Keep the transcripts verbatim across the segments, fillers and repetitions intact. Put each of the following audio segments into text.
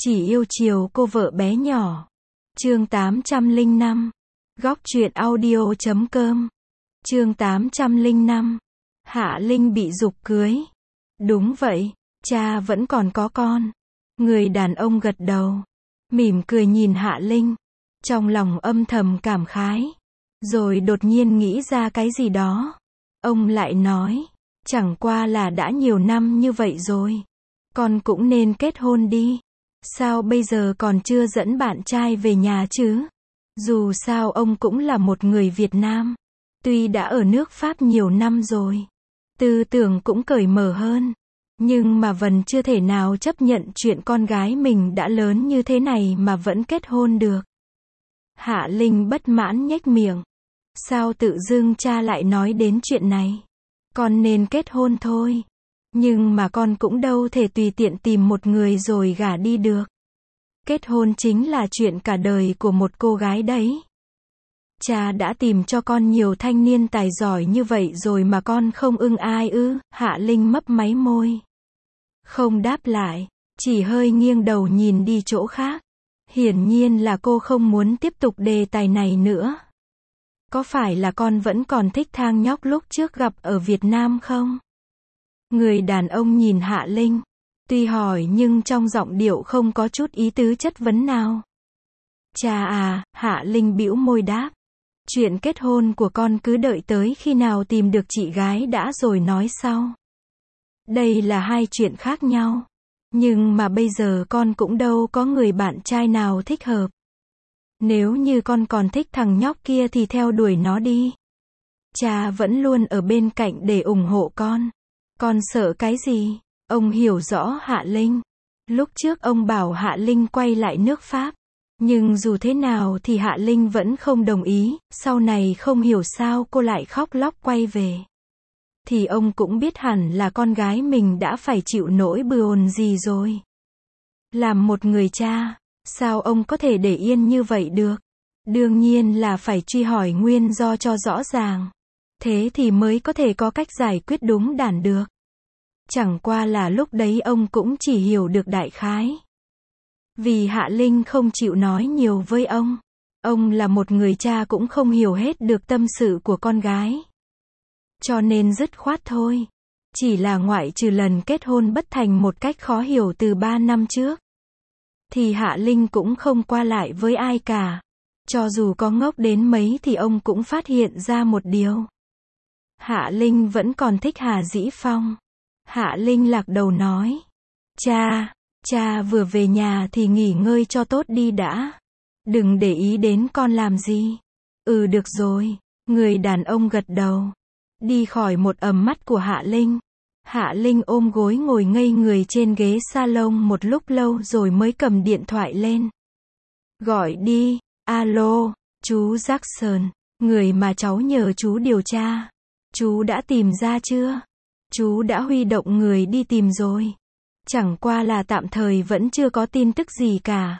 Chỉ yêu chiều cô vợ bé nhỏ. Chương tám trăm lẻ năm. Góc truyện audio chấm com. Chương tám trăm lẻ năm. Hạ Linh bị giục cưới. Đúng vậy, cha vẫn còn có con. Người đàn ông gật đầu, mỉm cười nhìn Hạ Linh, trong lòng âm thầm cảm khái. Rồi đột nhiên nghĩ ra cái gì đó. Ông lại nói, chẳng qua là đã nhiều năm như vậy rồi. Con cũng nên kết hôn đi. Sao bây giờ còn chưa dẫn bạn trai về nhà chứ? Dù sao ông cũng là một người Việt Nam. Tuy đã ở nước Pháp nhiều năm rồi, tư tưởng cũng cởi mở hơn. Nhưng mà Vân chưa thể nào chấp nhận chuyện con gái mình đã lớn như thế này mà vẫn kết hôn được. Hạ Linh bất mãn nhếch miệng. Sao tự dưng cha lại nói đến chuyện này? Con nên kết hôn thôi. Nhưng mà con cũng đâu thể tùy tiện tìm một người rồi gả đi được. Kết hôn chính là chuyện cả đời của một cô gái đấy. Cha đã tìm cho con nhiều thanh niên tài giỏi như vậy rồi mà con không ưng ai ư? Hạ Linh mấp máy môi, không đáp lại, chỉ hơi nghiêng đầu nhìn đi chỗ khác. Hiển nhiên là cô không muốn tiếp tục đề tài này nữa. Có phải là con vẫn còn thích thang nhóc lúc trước gặp ở Việt Nam không? Người đàn ông nhìn Hạ Linh, tuy hỏi nhưng trong giọng điệu không có chút ý tứ chất vấn nào. Cha à, Hạ Linh bĩu môi đáp. Chuyện kết hôn của con cứ đợi tới khi nào tìm được chị gái đã rồi nói sau. Đây là hai chuyện khác nhau. Nhưng mà bây giờ con cũng đâu có người bạn trai nào thích hợp. Nếu như con còn thích thằng nhóc kia thì theo đuổi nó đi. Cha vẫn luôn ở bên cạnh để ủng hộ con. Con sợ cái gì? Ông hiểu rõ Hạ Linh. Lúc trước ông bảo Hạ Linh quay lại nước Pháp. Nhưng dù thế nào thì Hạ Linh vẫn không đồng ý. Sau này không hiểu sao cô lại khóc lóc quay về. Thì ông cũng biết hẳn là con gái mình đã phải chịu nỗi buồn gì rồi. Làm một người cha, sao ông có thể để yên như vậy được? Đương nhiên là phải truy hỏi nguyên do cho rõ ràng. Thế thì mới có thể có cách giải quyết đúng đắn được. Chẳng qua là lúc đấy ông cũng chỉ hiểu được đại khái. Vì Hạ Linh không chịu nói nhiều với ông. Ông là một người cha cũng không hiểu hết được tâm sự của con gái. Cho nên dứt khoát thôi. Chỉ là ngoại trừ lần kết hôn bất thành một cách khó hiểu từ ba năm trước. Thì Hạ Linh cũng không qua lại với ai cả. Cho dù có ngốc đến mấy thì ông cũng phát hiện ra một điều. Hạ Linh vẫn còn thích Hà Dĩ Phong. Hạ Linh lạc đầu nói. Cha, cha vừa về nhà thì nghỉ ngơi cho tốt đi đã. Đừng để ý đến con làm gì. Ừ được rồi. Người đàn ông gật đầu. Đi khỏi một ầm mắt của Hạ Linh. Hạ Linh ôm gối ngồi ngây người trên ghế salon một lúc lâu rồi mới cầm điện thoại lên. Gọi đi. Alo, chú Jackson. Người mà cháu nhờ chú điều tra. Chú đã tìm ra chưa? Chú đã huy động người đi tìm rồi. Chẳng qua là tạm thời vẫn chưa có tin tức gì cả.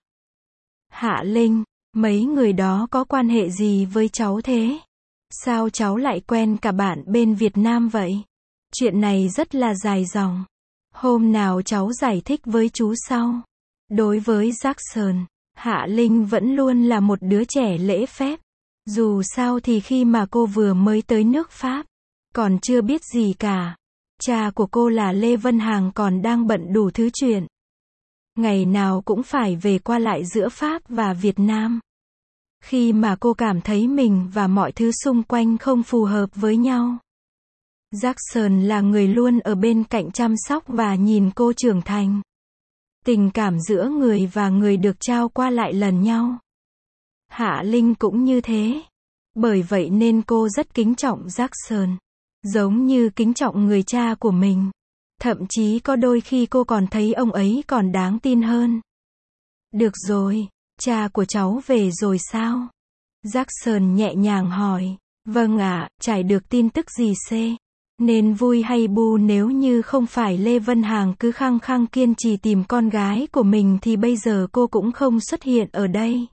Hạ Linh, mấy người đó có quan hệ gì với cháu thế? Sao cháu lại quen cả bạn bên Việt Nam vậy? Chuyện này rất là dài dòng. Hôm nào cháu giải thích với chú sau. Đối với Jackson, Hạ Linh vẫn luôn là một đứa trẻ lễ phép. Dù sao thì khi mà cô vừa mới tới nước Pháp, còn chưa biết gì cả. Cha của cô là Lê Vân Hằng còn đang bận đủ thứ chuyện. Ngày nào cũng phải về qua lại giữa Pháp và Việt Nam. Khi mà cô cảm thấy mình và mọi thứ xung quanh không phù hợp với nhau. Jackson là người luôn ở bên cạnh chăm sóc và nhìn cô trưởng thành. Tình cảm giữa người và người được trao qua lại lần nhau. Hạ Linh cũng như thế. Bởi vậy nên cô rất kính trọng Jackson. Giống như kính trọng người cha của mình. Thậm chí có đôi khi cô còn thấy ông ấy còn đáng tin hơn. Được rồi, cha của cháu về rồi sao? Jackson nhẹ nhàng hỏi. Vâng ạ, trải được tin tức gì c? Nên vui hay bu nếu như không phải Lê Vân Hằng cứ khăng khăng kiên trì tìm con gái của mình thì bây giờ cô cũng không xuất hiện ở đây.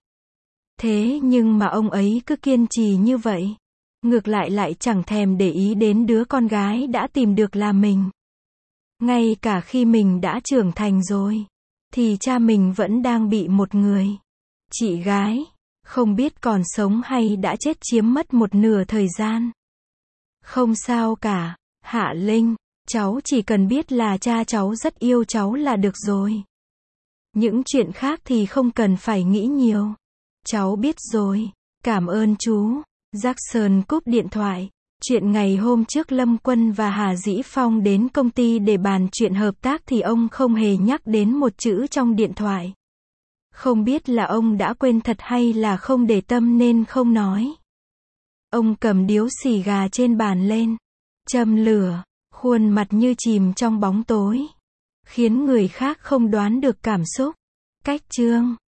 Thế nhưng mà ông ấy cứ kiên trì như vậy. Ngược lại lại chẳng thèm để ý đến đứa con gái đã tìm được là mình. Ngay cả khi mình đã trưởng thành rồi. thì cha mình vẫn đang bị một người chị gái, không biết còn sống hay đã chết chiếm mất một nửa thời gian. Không sao cả, Hạ Linh, cháu chỉ cần biết là cha cháu rất yêu cháu là được rồi. Những chuyện khác thì không cần phải nghĩ nhiều. Cháu biết rồi, cảm ơn chú. Jackson cúp điện thoại. Chuyện ngày hôm trước Lâm Quân và Hà Dĩ Phong đến công ty để bàn chuyện hợp tác thì ông không hề nhắc đến một chữ trong điện thoại. Không biết là ông đã quên thật hay là không để tâm nên không nói. Ông cầm điếu xì gà trên bàn lên, châm lửa, khuôn mặt như chìm trong bóng tối, khiến người khác không đoán được cảm xúc. Cách chương